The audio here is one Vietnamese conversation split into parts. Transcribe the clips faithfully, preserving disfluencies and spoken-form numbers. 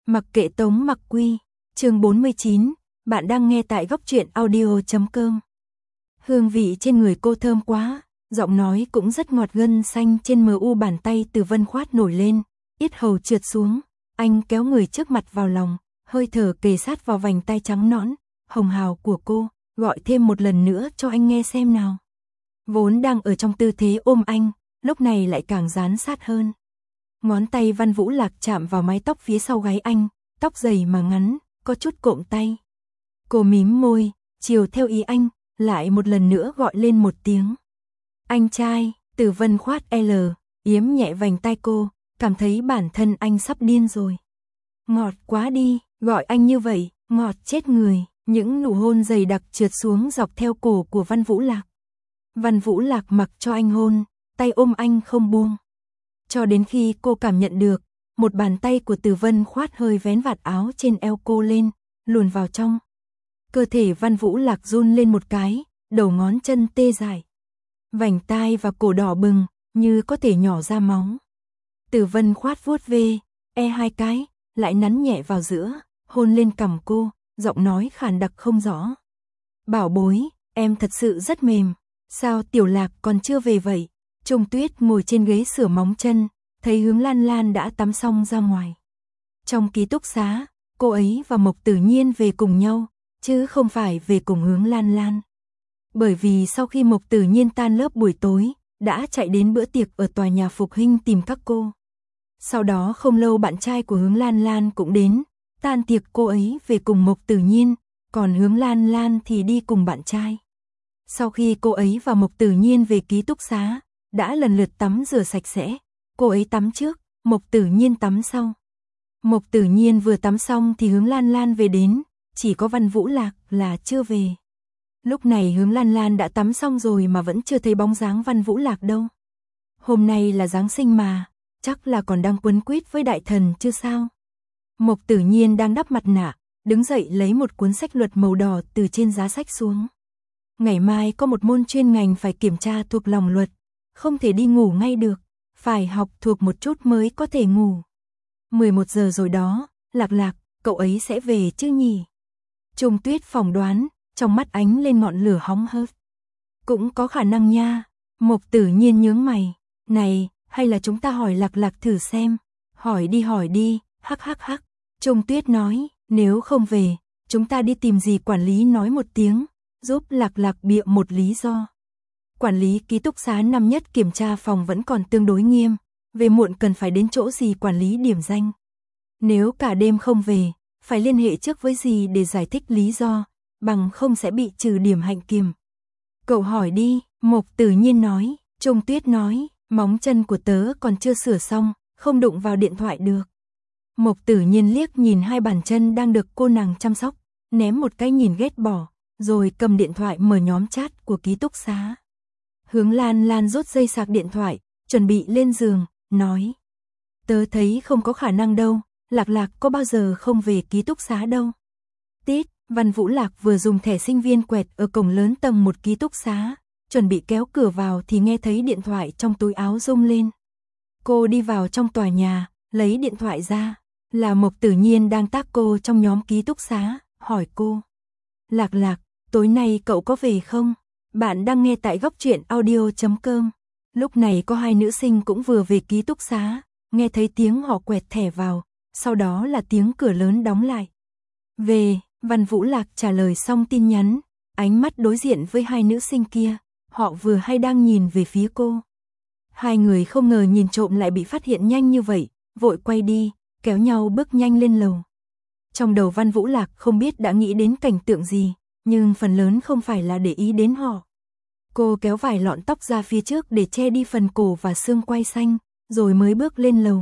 Mặc kệ Tống Mặc Quy, chương bốn mươi chín, bạn đang nghe tại góc truyện audio chấm com. Hương vị trên người cô thơm quá, giọng nói cũng rất ngọt, gân xanh trên mờ u bàn tay Từ Vân khoát nổi lên, yết hầu trượt xuống, anh kéo người trước mặt vào lòng, hơi thở kề sát vào vành tai trắng nõn, hồng hào của cô, gọi thêm một lần nữa cho anh nghe xem nào. Vốn đang ở trong tư thế ôm anh, lúc này lại càng dán sát hơn. Ngón tay Văn Vũ Lạc chạm vào mái tóc phía sau gáy anh, tóc dày mà ngắn, có chút cộm tay. Cô mím môi, chiều theo ý anh, lại một lần nữa gọi lên một tiếng. Anh trai, Từ Vân khoát L, yếm nhẹ vành tai cô, cảm thấy bản thân anh sắp điên rồi. Ngọt quá đi, gọi anh như vậy, ngọt chết người, những nụ hôn dày đặc trượt xuống dọc theo cổ của Văn Vũ Lạc. Văn Vũ Lạc mặc cho anh hôn, tay ôm anh không buông. Cho đến khi cô cảm nhận được, một bàn tay của Từ Vân khoát hơi vén vạt áo trên eo cô lên, luồn vào trong. Cơ thể Văn Vũ Lạc run lên một cái, đầu ngón chân tê dại. Vành tai và cổ đỏ bừng, như có thể nhỏ ra máu. Từ Vân khoát vuốt ve, e hai cái, lại nắn nhẹ vào giữa, hôn lên cằm cô, giọng nói khàn đặc không rõ. Bảo bối, em thật sự rất mềm, sao Tiểu Lạc còn chưa về vậy? Trung Tuyết ngồi trên ghế sửa móng chân, thấy Hướng Lan Lan đã tắm xong ra ngoài. Trong ký túc xá, cô ấy và Mộc Tử Nhiên về cùng nhau, chứ không phải về cùng Hướng Lan Lan. Bởi vì sau khi Mộc Tử Nhiên tan lớp buổi tối, đã chạy đến bữa tiệc ở tòa nhà Phục Hinh tìm các cô. Sau đó không lâu bạn trai của Hướng Lan Lan cũng đến, tan tiệc cô ấy về cùng Mộc Tử Nhiên, còn Hướng Lan Lan thì đi cùng bạn trai. Sau khi cô ấy và Mộc Tử Nhiên về ký túc xá, đã lần lượt tắm rửa sạch sẽ, cô ấy tắm trước, Mộc Tử Nhiên tắm sau. Mộc Tử Nhiên vừa tắm xong thì Hướng Lan Lan về đến, chỉ có Văn Vũ Lạc là chưa về. Lúc này Hướng Lan Lan đã tắm xong rồi mà vẫn chưa thấy bóng dáng Văn Vũ Lạc đâu. Hôm nay là Giáng sinh mà, chắc là còn đang quấn quýt với đại thần chứ sao. Mộc Tử Nhiên đang đắp mặt nạ, đứng dậy lấy một cuốn sách luật màu đỏ từ trên giá sách xuống. Ngày mai có một môn chuyên ngành phải kiểm tra thuộc lòng luật, không thể đi ngủ ngay được, phải học thuộc một chút mới có thể ngủ. mười một giờ rồi đó, Lạc Lạc, cậu ấy sẽ về chứ nhỉ? Trung Tuyết phỏng đoán, trong mắt ánh lên ngọn lửa hóng hớt. Cũng có khả năng nha. Mộc Tử Nhiên nhướng mày, này, hay là chúng ta hỏi Lạc Lạc thử xem. Hỏi đi hỏi đi, hắc hắc hắc. Trung Tuyết nói, nếu không về, chúng ta đi tìm dì quản lý nói một tiếng, giúp Lạc Lạc bịa một lý do. Quản lý ký túc xá năm nhất kiểm tra phòng vẫn còn tương đối nghiêm, về muộn cần phải đến chỗ dì quản lý điểm danh. Nếu cả đêm không về, phải liên hệ trước với dì để giải thích lý do, bằng không sẽ bị trừ điểm hạnh kiểm. Cậu hỏi đi, Mộc Tử Nhiên nói. Trung Tuyết nói, móng chân của tớ còn chưa sửa xong, không đụng vào điện thoại được. Mộc Tử Nhiên liếc nhìn hai bàn chân đang được cô nàng chăm sóc, ném một cái nhìn ghét bỏ, rồi cầm điện thoại mở nhóm chat của ký túc xá. Hướng Lan Lan rút dây sạc điện thoại, chuẩn bị lên giường, nói. Tớ thấy không có khả năng đâu, Lạc Lạc có bao giờ không về ký túc xá đâu. Tít, Văn Vũ Lạc vừa dùng thẻ sinh viên quẹt ở cổng lớn tầng một ký túc xá, chuẩn bị kéo cửa vào thì nghe thấy điện thoại trong túi áo rung lên. Cô đi vào trong tòa nhà, lấy điện thoại ra, là Mộc Tử Nhiên đang tác cô trong nhóm ký túc xá, hỏi cô. Lạc Lạc, tối nay cậu có về không? Bạn đang nghe tại góc truyện audio chấm com. Lúc này có hai nữ sinh cũng vừa về ký túc xá, nghe thấy tiếng họ quẹt thẻ vào, sau đó là tiếng cửa lớn đóng lại. Về, Văn Vũ Lạc trả lời xong tin nhắn, ánh mắt đối diện với hai nữ sinh kia, họ vừa hay đang nhìn về phía cô. Hai người không ngờ nhìn trộm lại bị phát hiện nhanh như vậy, vội quay đi, kéo nhau bước nhanh lên lầu. Trong đầu Văn Vũ Lạc không biết đã nghĩ đến cảnh tượng gì, nhưng phần lớn không phải là để ý đến họ. Cô kéo vài lọn tóc ra phía trước để che đi phần cổ và xương quai xanh, rồi mới bước lên lầu.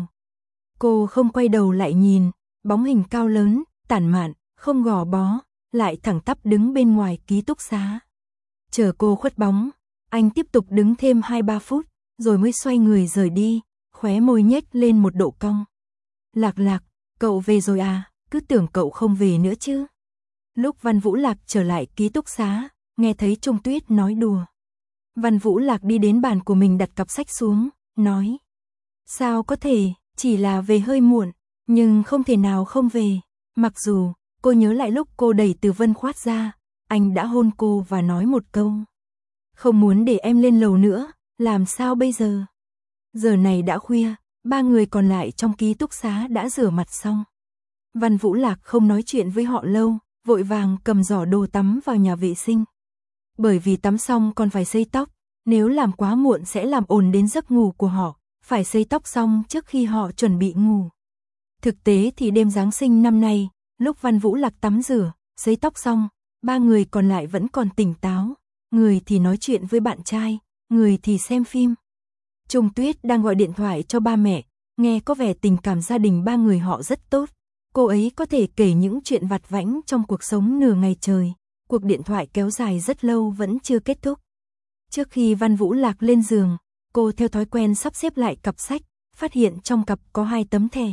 Cô không quay đầu lại nhìn, bóng hình cao lớn, tản mạn, không gò bó, lại thẳng tắp đứng bên ngoài ký túc xá. Chờ cô khuất bóng, anh tiếp tục đứng thêm hai ba phút, rồi mới xoay người rời đi, khóe môi nhếch lên một độ cong. Lạc Lạc, cậu về rồi à, cứ tưởng cậu không về nữa chứ. Lúc Văn Vũ Lạc trở lại ký túc xá, nghe thấy Trung Tuyết nói đùa. Văn Vũ Lạc đi đến bàn của mình đặt cặp sách xuống, nói. Sao có thể, chỉ là về hơi muộn. nhưng không thể nào không về. Mặc dù, cô nhớ lại lúc cô đẩy Từ Vân Khoát ra, anh đã hôn cô và nói một câu. Không muốn để em lên lầu nữa, làm sao bây giờ? Giờ này đã khuya, ba người còn lại trong ký túc xá đã rửa mặt xong. Văn Vũ Lạc không nói chuyện với họ lâu, vội vàng cầm giỏ đồ tắm vào nhà vệ sinh. Bởi vì tắm xong còn phải sấy tóc, nếu làm quá muộn sẽ làm ồn đến giấc ngủ của họ, phải sấy tóc xong trước khi họ chuẩn bị ngủ. Thực tế thì đêm Giáng sinh năm nay, lúc Văn Vũ Lạc tắm rửa, sấy tóc xong, ba người còn lại vẫn còn tỉnh táo, người thì nói chuyện với bạn trai, người thì xem phim. Trung Tuyết đang gọi điện thoại cho ba mẹ, nghe có vẻ tình cảm gia đình ba người họ rất tốt. Cô ấy có thể kể những chuyện vặt vãnh trong cuộc sống nửa ngày trời. Cuộc điện thoại kéo dài rất lâu vẫn chưa kết thúc. Trước khi Văn Vũ Lạc lên giường, cô theo thói quen sắp xếp lại cặp sách, phát hiện trong cặp có hai tấm thẻ.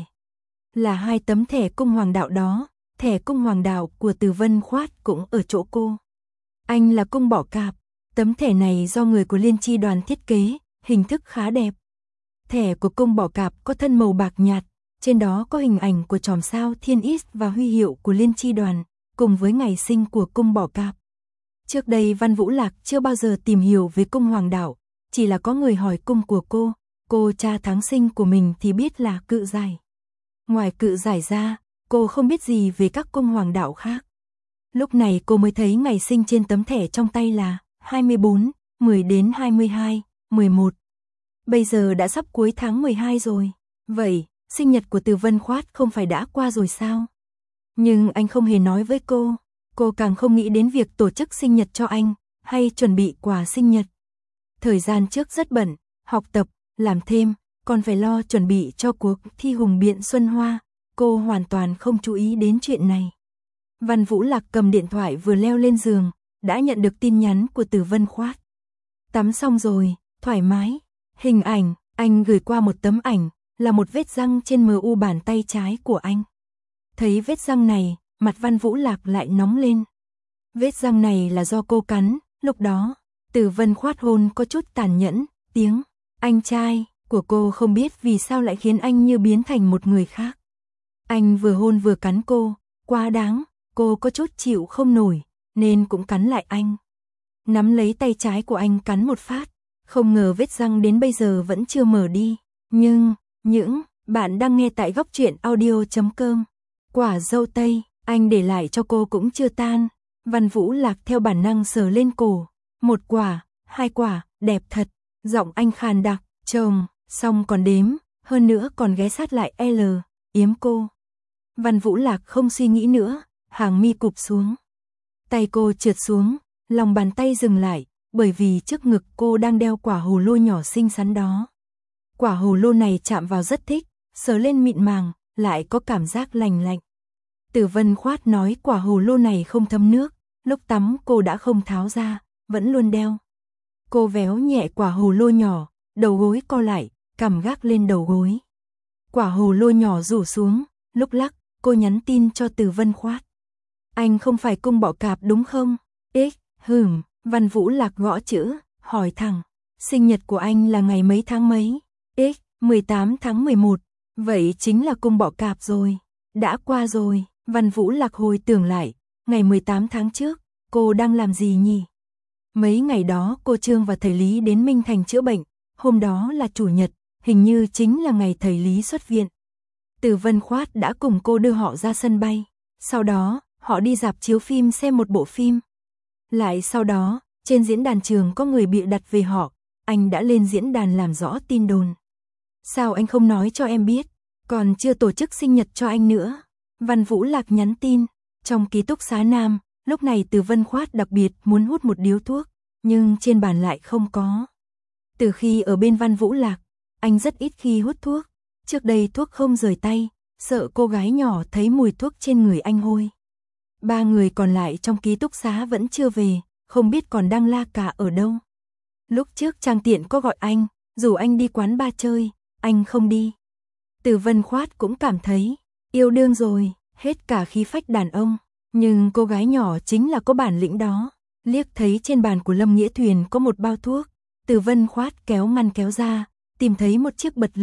Là hai tấm thẻ cung hoàng đạo đó, thẻ cung hoàng đạo của Từ Vân Khoát cũng ở chỗ cô. Anh là cung bỏ cạp, tấm thẻ này do người của liên chi đoàn thiết kế, hình thức khá đẹp. Thẻ của cung bỏ cạp có thân màu bạc nhạt, trên đó có hình ảnh của chòm sao Thiên Is và huy hiệu của liên chi đoàn, cùng với ngày sinh của cung bỏ cạp. Trước đây Văn Vũ Lạc chưa bao giờ tìm hiểu về cung hoàng đạo, chỉ là có người hỏi cung của cô, cô tra tháng sinh của mình thì biết là Cự Giải. Ngoài Cự Giải ra, cô không biết gì về các cung hoàng đạo khác. Lúc này cô mới thấy ngày sinh trên tấm thẻ trong tay là hai mươi bốn, mười đến hai mươi hai, mười một. Bây giờ đã sắp cuối tháng mười hai rồi. Vậy, sinh nhật của Từ Vân Khoát không phải đã qua rồi sao? Nhưng anh không hề nói với cô. Cô càng không nghĩ đến việc tổ chức sinh nhật cho anh, hay chuẩn bị quà sinh nhật. Thời gian trước rất bận, học tập, làm thêm, còn phải lo chuẩn bị cho cuộc thi hùng biện Xuân Hoa. Cô hoàn toàn không chú ý đến chuyện này. Văn Vũ Lạc cầm điện thoại vừa leo lên giường, đã nhận được tin nhắn của Từ Vân Khoát. Tắm xong rồi, thoải mái. Hình ảnh, anh gửi qua một tấm ảnh, là một vết răng trên mờ u bàn tay trái của anh. Thấy vết răng này, mặt Văn Vũ Lạc lại nóng lên. Vết răng này là do cô cắn, lúc đó, Từ Vân Khoát hôn có chút tàn nhẫn, tiếng anh trai của cô không biết vì sao lại khiến anh như biến thành một người khác. Anh vừa hôn vừa cắn cô, quá đáng, cô có chút chịu không nổi, nên cũng cắn lại anh. Nắm lấy tay trái của anh cắn một phát, không ngờ vết răng đến bây giờ vẫn chưa mở đi. Nhưng, những bạn đang nghe tại góc truyện audio chấm com. Quả dâu tây, anh để lại cho cô cũng chưa tan. Văn Vũ Lạc theo bản năng sờ lên cổ. Một quả, hai quả, đẹp thật. Giọng anh khàn đặc, chồng, xong còn đếm, hơn nữa còn ghé sát lại L, yếm cô. Văn Vũ Lạc không suy nghĩ nữa, hàng mi cụp xuống. Tay cô trượt xuống, lòng bàn tay dừng lại, bởi vì trước ngực cô đang đeo quả hồ lô nhỏ xinh xắn đó. Quả hồ lô này chạm vào rất thích, sờ lên mịn màng, lại có cảm giác lành lạnh. Từ Vân Khoát nói quả hồ lô này không thấm nước, lúc tắm cô đã không tháo ra, vẫn luôn đeo. Cô véo nhẹ quả hồ lô nhỏ, đầu gối co lại, cằm gác lên đầu gối. Quả hồ lô nhỏ rủ xuống, lúc lắc, cô nhắn tin cho Từ Vân Khoát. Anh không phải cung bọ cạp đúng không? Ích, hừm, Văn Vũ Lạc gõ chữ, hỏi thẳng. Sinh nhật của anh là ngày mấy tháng mấy? Ích, mười tám tháng mười một. Vậy chính là cung bọ cạp rồi. Đã qua rồi, Văn Vũ Lạc hồi tưởng lại. Ngày mười tám tháng trước, cô đang làm gì nhỉ? Mấy ngày đó cô Trương và thầy Lý đến Minh Thành chữa bệnh. Hôm đó là chủ nhật, hình như chính là ngày thầy Lý xuất viện. Từ Vân Khoát đã cùng cô đưa họ ra sân bay. Sau đó, họ đi rạp chiếu phim xem một bộ phim. Lại sau đó, trên diễn đàn trường có người bịa đặt về họ. Anh đã lên diễn đàn làm rõ tin đồn. Sao anh không nói cho em biết? Còn chưa tổ chức sinh nhật cho anh nữa. Văn Vũ Lạc nhắn tin. Trong ký túc xá nam, lúc này Từ Vân Khoát đặc biệt muốn hút một điếu thuốc, nhưng trên bàn lại không có. Từ khi ở bên Văn Vũ Lạc, anh rất ít khi hút thuốc. Trước đây thuốc không rời tay, sợ cô gái nhỏ thấy mùi thuốc trên người anh hôi. Ba người còn lại trong ký túc xá vẫn chưa về, không biết còn đang la cà ở đâu. Lúc trước Trang Tiện có gọi anh, rủ anh đi quán bar chơi, anh không đi. Từ Vân Khoát cũng cảm thấy, yêu đương rồi, hết cả khí phách đàn ông. Nhưng cô gái nhỏ chính là có bản lĩnh đó. Liếc thấy trên bàn của Lâm Nghĩa Thuyền có một bao thuốc, Từ Vân Khoát kéo ngăn kéo ra, tìm thấy một chiếc bật lửa,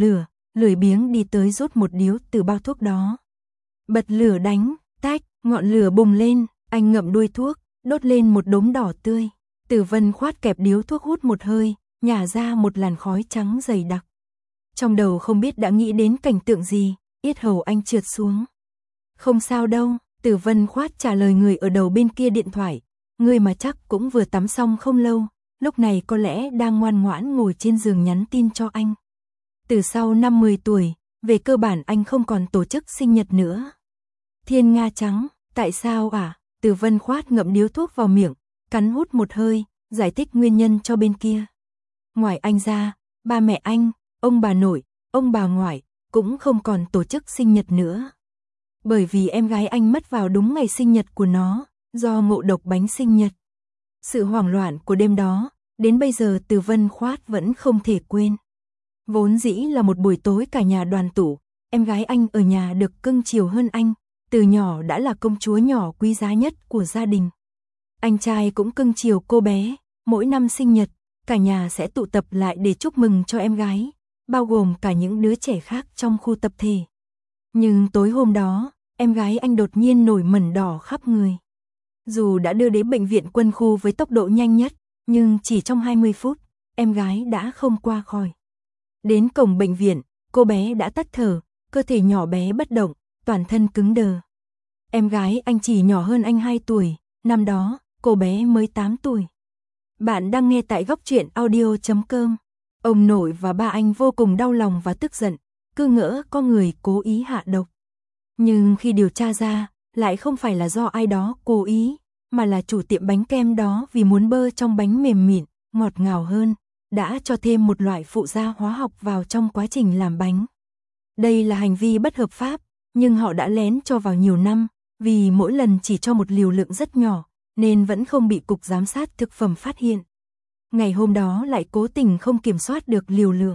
lười biếng đi tới rút một điếu từ bao thuốc đó. Bật lửa đánh, tách, ngọn lửa bùng lên, anh ngậm đuôi thuốc, đốt lên một đốm đỏ tươi. Tử Vân Khoát kẹp điếu thuốc hút một hơi, nhả ra một làn khói trắng dày đặc. Trong đầu không biết đã nghĩ đến cảnh tượng gì, yết hầu anh trượt xuống. Không sao đâu, Tử Vân Khoát trả lời người ở đầu bên kia điện thoại. Người mà chắc cũng vừa tắm xong không lâu, lúc này có lẽ đang ngoan ngoãn ngồi trên giường nhắn tin cho anh. Từ sau năm mười tuổi, về cơ bản anh không còn tổ chức sinh nhật nữa. Thiên Nga trắng, tại sao à? Tử Vân Khoát ngậm điếu thuốc vào miệng, cắn hút một hơi, giải thích nguyên nhân cho bên kia. Ngoài anh ra, ba mẹ anh, ông bà nội, ông bà ngoại, cũng không còn tổ chức sinh nhật nữa. Bởi vì em gái anh mất vào đúng ngày sinh nhật của nó, do ngộ độc bánh sinh nhật. Sự hoảng loạn của đêm đó, đến bây giờ Tử Vân Khoát vẫn không thể quên. Vốn dĩ là một buổi tối cả nhà đoàn tụ, em gái anh ở nhà được cưng chiều hơn anh, từ nhỏ đã là công chúa nhỏ quý giá nhất của gia đình. Anh trai cũng cưng chiều cô bé, mỗi năm sinh nhật, cả nhà sẽ tụ tập lại để chúc mừng cho em gái, bao gồm cả những đứa trẻ khác trong khu tập thể. Nhưng tối hôm đó, em gái anh đột nhiên nổi mẩn đỏ khắp người. Dù đã đưa đến bệnh viện quân khu với tốc độ nhanh nhất, nhưng chỉ trong hai mươi phút, em gái đã không qua khỏi. Đến cổng bệnh viện, cô bé đã tắt thở, cơ thể nhỏ bé bất động, toàn thân cứng đờ. Em gái anh chỉ nhỏ hơn anh hai tuổi, năm đó, cô bé mới tám tuổi. Bạn đang nghe tại góc truyện audio chấm com. Ông nội và ba anh vô cùng đau lòng và tức giận, cứ ngỡ có người cố ý hạ độc. Nhưng khi điều tra ra, lại không phải là do ai đó cố ý, mà là chủ tiệm bánh kem đó vì muốn bơ trong bánh mềm mịn, ngọt ngào hơn, đã cho thêm một loại phụ gia hóa học vào trong quá trình làm bánh. Đây là hành vi bất hợp pháp, nhưng họ đã lén cho vào nhiều năm, vì mỗi lần chỉ cho một liều lượng rất nhỏ, nên vẫn không bị Cục Giám sát Thực phẩm phát hiện. Ngày hôm đó lại cố tình không kiểm soát được liều lượng.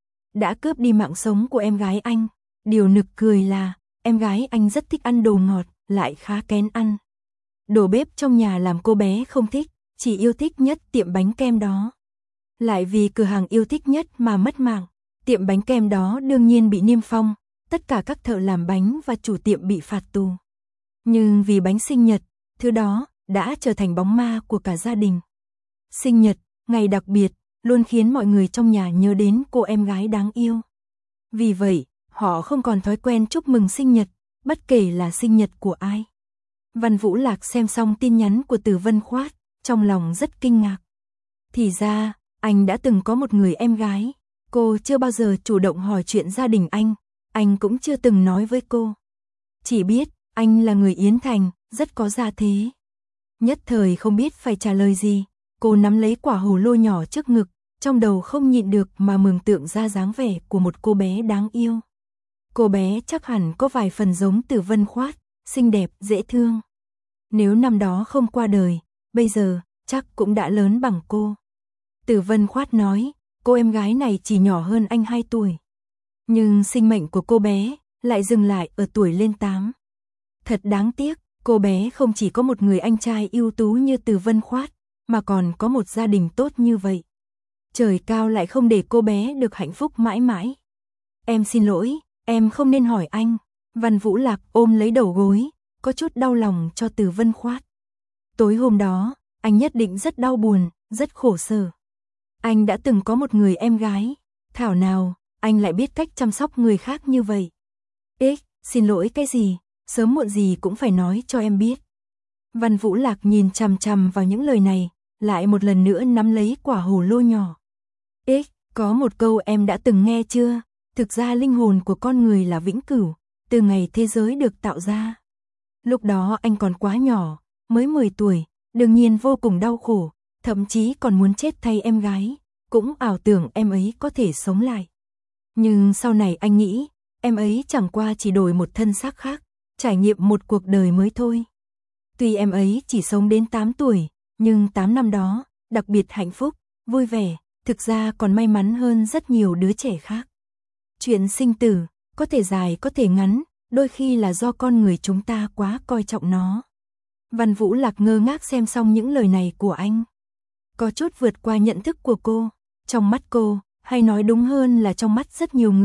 Đã cướp đi mạng sống của em gái anh. Điều nực cười là, em gái anh rất thích ăn đồ ngọt, lại khá kén ăn. Đồ bếp trong nhà làm cô bé không thích, chỉ yêu thích nhất tiệm bánh kem đó. Lại vì cửa hàng yêu thích nhất mà mất mạng, tiệm bánh kem đó đương nhiên bị niêm phong, tất cả các thợ làm bánh và chủ tiệm bị phạt tù. Nhưng vì bánh sinh nhật, thứ đó đã trở thành bóng ma của cả gia đình. Sinh nhật, ngày đặc biệt, luôn khiến mọi người trong nhà nhớ đến cô em gái đáng yêu. Vì vậy, họ không còn thói quen chúc mừng sinh nhật, bất kể là sinh nhật của ai. Văn Vũ Lạc xem xong tin nhắn của Tử Vân Khoát, trong lòng rất kinh ngạc. Thì ra, anh đã từng có một người em gái, cô chưa bao giờ chủ động hỏi chuyện gia đình anh, anh cũng chưa từng nói với cô. Chỉ biết, anh là người Yến Thành, rất có gia thế. Nhất thời không biết phải trả lời gì, cô nắm lấy quả hồ lô nhỏ trước ngực, trong đầu không nhịn được mà mường tượng ra dáng vẻ của một cô bé đáng yêu. Cô bé chắc hẳn có vài phần giống Tử Vân Khoát, xinh đẹp, dễ thương. Nếu năm đó không qua đời, bây giờ, chắc cũng đã lớn bằng cô. Tử Vân Khoát nói, cô em gái này chỉ nhỏ hơn anh hai tuổi. Nhưng sinh mệnh của cô bé lại dừng lại ở tuổi lên tám. Thật đáng tiếc, cô bé không chỉ có một người anh trai ưu tú như Tử Vân Khoát, mà còn có một gia đình tốt như vậy. Trời cao lại không để cô bé được hạnh phúc mãi mãi. Em xin lỗi, em không nên hỏi anh. Văn Vũ Lạc ôm lấy đầu gối, có chút đau lòng cho Tử Vân Khoát. Tối hôm đó, anh nhất định rất đau buồn, rất khổ sở. Anh đã từng có một người em gái, thảo nào, anh lại biết cách chăm sóc người khác như vậy. Ích, xin lỗi cái gì, sớm muộn gì cũng phải nói cho em biết. Văn Vũ Lạc nhìn chằm chằm vào những lời này, lại một lần nữa nắm lấy quả hồ lô nhỏ. Ích, có một câu em đã từng nghe chưa? Thực ra linh hồn của con người là vĩnh cửu, từ ngày thế giới được tạo ra. Lúc đó anh còn quá nhỏ, mới mười tuổi, đương nhiên vô cùng đau khổ, thậm chí còn muốn chết thay em gái, cũng ảo tưởng em ấy có thể sống lại. Nhưng sau này anh nghĩ, em ấy chẳng qua chỉ đổi một thân xác khác, trải nghiệm một cuộc đời mới thôi. Tuy em ấy chỉ sống đến tám tuổi, nhưng tám năm đó, đặc biệt hạnh phúc, vui vẻ, thực ra còn may mắn hơn rất nhiều đứa trẻ khác. Chuyện sinh tử, có thể dài có thể ngắn, đôi khi là do con người chúng ta quá coi trọng nó. Văn Vũ Lạc ngơ ngác xem xong những lời này của anh. Có chút vượt qua nhận thức của cô, trong mắt cô, hay nói đúng hơn là trong mắt rất nhiều người,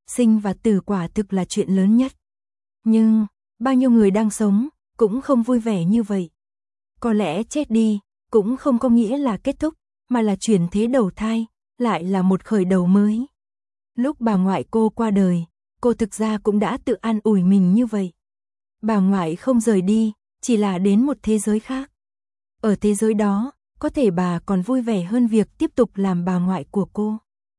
sinh và tử quả thực là chuyện lớn nhất. Nhưng, bao nhiêu người đang sống, cũng không vui vẻ như vậy. Có lẽ chết đi, cũng không có nghĩa là kết thúc, mà là chuyển thế đầu thai, lại là một khởi đầu mới. Lúc bà ngoại cô qua đời, cô thực ra cũng đã tự an ủi mình như vậy. Bà ngoại không rời đi, chỉ là đến một thế giới khác. Ở thế giới đó, có thể bà còn vui vẻ hơn việc tiếp tục làm bà ngoại của cô.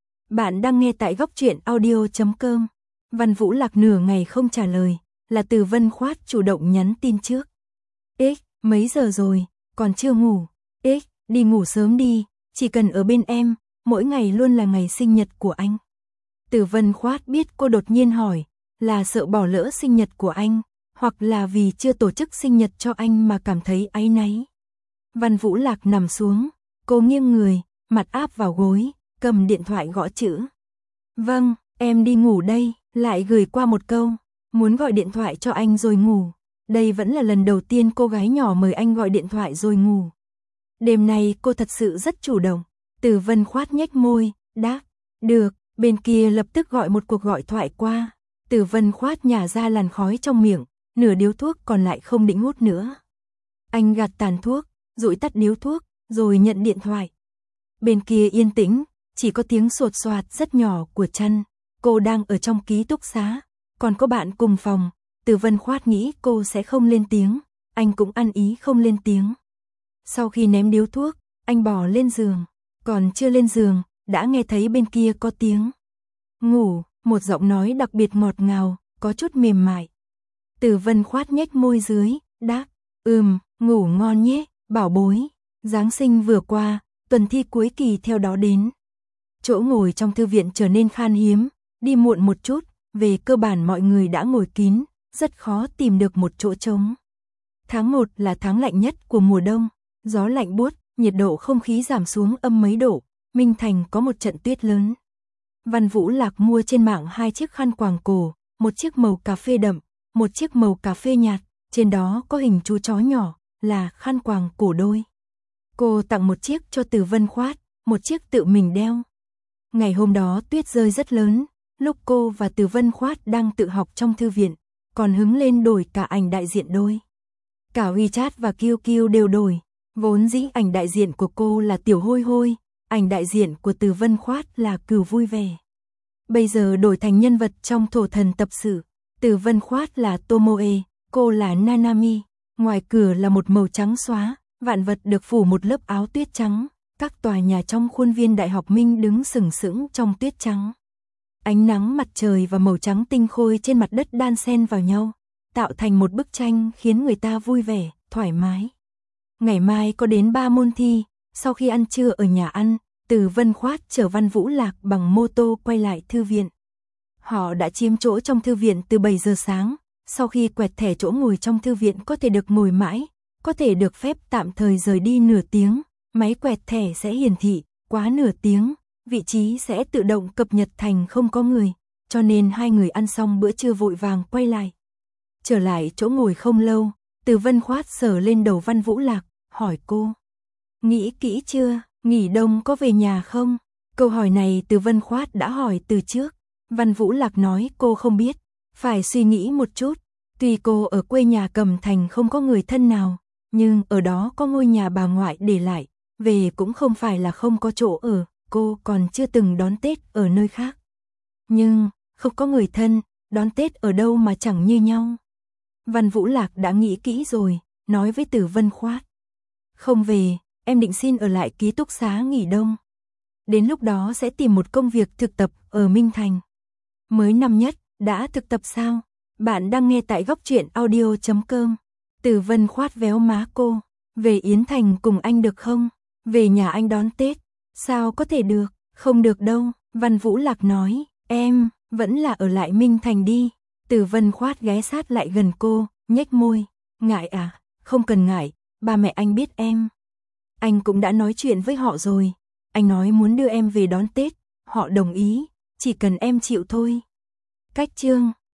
Bạn đang nghe tại góc truyện audio chấm com. Văn Vũ Lạc nửa ngày không trả lời, là Từ Vân Khoát chủ động nhắn tin trước. Ích, mấy giờ rồi, còn chưa ngủ. Ích, đi ngủ sớm đi, chỉ cần ở bên em, mỗi ngày luôn là ngày sinh nhật của anh. Từ Vân Khoát biết cô đột nhiên hỏi, là sợ bỏ lỡ sinh nhật của anh, hoặc là vì chưa tổ chức sinh nhật cho anh mà cảm thấy áy náy. Văn Vũ Lạc nằm xuống, cô nghiêng người, mặt áp vào gối, cầm điện thoại gõ chữ. Vâng, em đi ngủ đây, lại gửi qua một câu, muốn gọi điện thoại cho anh rồi ngủ. Đây vẫn là lần đầu tiên cô gái nhỏ mời anh gọi điện thoại rồi ngủ. Đêm nay cô thật sự rất chủ động. Từ Vân Khoát nhếch môi, đáp, được, bên kia lập tức gọi một cuộc gọi thoại qua. Từ Vân Khoát nhả ra làn khói trong miệng, nửa điếu thuốc còn lại không định hút nữa. Anh gạt tàn thuốc, dụi tắt điếu thuốc, rồi nhận điện thoại. Bên kia yên tĩnh, chỉ có tiếng sột soạt rất nhỏ của chăn. Cô đang ở trong ký túc xá, còn có bạn cùng phòng. Từ Vân Khoát nghĩ cô sẽ không lên tiếng, anh cũng ăn ý không lên tiếng. Sau khi ném điếu thuốc, anh bò lên giường, còn chưa lên giường, đã nghe thấy bên kia có tiếng. Ngủ, một giọng nói đặc biệt ngọt ngào, có chút mềm mại. Từ Vân Khoát nhếch môi dưới, đáp, ừm, ngủ ngon nhé, bảo bối. Giáng sinh vừa qua, tuần thi cuối kỳ theo đó đến. Chỗ ngồi trong thư viện trở nên khan hiếm, đi muộn một chút, về cơ bản mọi người đã ngồi kín, rất khó tìm được một chỗ trống. Tháng một là tháng lạnh nhất của mùa đông, gió lạnh buốt, nhiệt độ không khí giảm xuống âm mấy độ, Minh Thành có một trận tuyết lớn. Văn Vũ Lạc mua trên mạng hai chiếc khăn quàng cổ, một chiếc màu cà phê đậm, một chiếc màu cà phê nhạt, trên đó có hình chú chó nhỏ, là khăn quàng cổ đôi. Cô tặng một chiếc cho Từ Vân Khoát, một chiếc tự mình đeo. Ngày hôm đó tuyết rơi rất lớn, lúc cô và Từ Vân Khoát đang tự học trong thư viện, còn hứng lên đổi cả ảnh đại diện đôi. Cả WeChat và quy quy đều đổi, vốn dĩ ảnh đại diện của cô là Tiểu Hôi Hôi, ảnh đại diện của Từ Vân Khoát là Cừu Vui Vẻ. Bây giờ đổi thành nhân vật trong Thổ Thần tập sự, Từ Vân Khoát là Tomoe, cô là Nanami, ngoài cửa là một màu trắng xóa, vạn vật được phủ một lớp áo tuyết trắng, các tòa nhà trong khuôn viên Đại học Minh đứng sừng sững trong tuyết trắng. Ánh nắng mặt trời và màu trắng tinh khôi trên mặt đất đan xen vào nhau, tạo thành một bức tranh khiến người ta vui vẻ, thoải mái. Ngày mai có đến ba môn thi, sau khi ăn trưa ở nhà ăn, Từ Vân Khoát chở Văn Vũ Lạc bằng mô tô quay lại thư viện. Họ đã chiếm chỗ trong thư viện từ bảy giờ sáng, sau khi quẹt thẻ chỗ ngồi trong thư viện có thể được ngồi mãi, có thể được phép tạm thời rời đi nửa tiếng, máy quẹt thẻ sẽ hiển thị, quá nửa tiếng, vị trí sẽ tự động cập nhật thành không có người, cho nên hai người ăn xong bữa trưa vội vàng quay lại. Trở lại chỗ ngồi không lâu, Từ Vân Khoát sờ lên đầu Văn Vũ Lạc, hỏi cô. Nghĩ kỹ chưa, nghỉ đông có về nhà không? Câu hỏi này Từ Vân Khoát đã hỏi từ trước. Văn Vũ Lạc nói cô không biết, phải suy nghĩ một chút. Tuy cô ở quê nhà Cẩm Thành không có người thân nào, nhưng ở đó có ngôi nhà bà ngoại để lại, về cũng không phải là không có chỗ ở, cô còn chưa từng đón Tết ở nơi khác. Nhưng, không có người thân, đón Tết ở đâu mà chẳng như nhau. Văn Vũ Lạc đã nghĩ kỹ rồi, nói với Từ Vân Khoát. Không về, em định xin ở lại ký túc xá nghỉ đông. Đến lúc đó sẽ tìm một công việc thực tập ở Minh Thành. Mới năm nhất, đã thực tập sao? Bạn đang nghe tại góc truyện audio chấm com. Từ Vân Khoát véo má cô. Về Yến Thành cùng anh được không? Về nhà anh đón Tết. Sao có thể được? Không được đâu. Văn Vũ Lạc nói. Em, vẫn là ở lại Minh Thành đi. Từ Vân Khoát ghé sát lại gần cô, nhếch môi. Ngại à? Không cần ngại, ba mẹ anh biết em. Anh cũng đã nói chuyện với họ rồi. Anh nói muốn đưa em về đón Tết. Họ đồng ý, chỉ cần em chịu thôi. Cách chương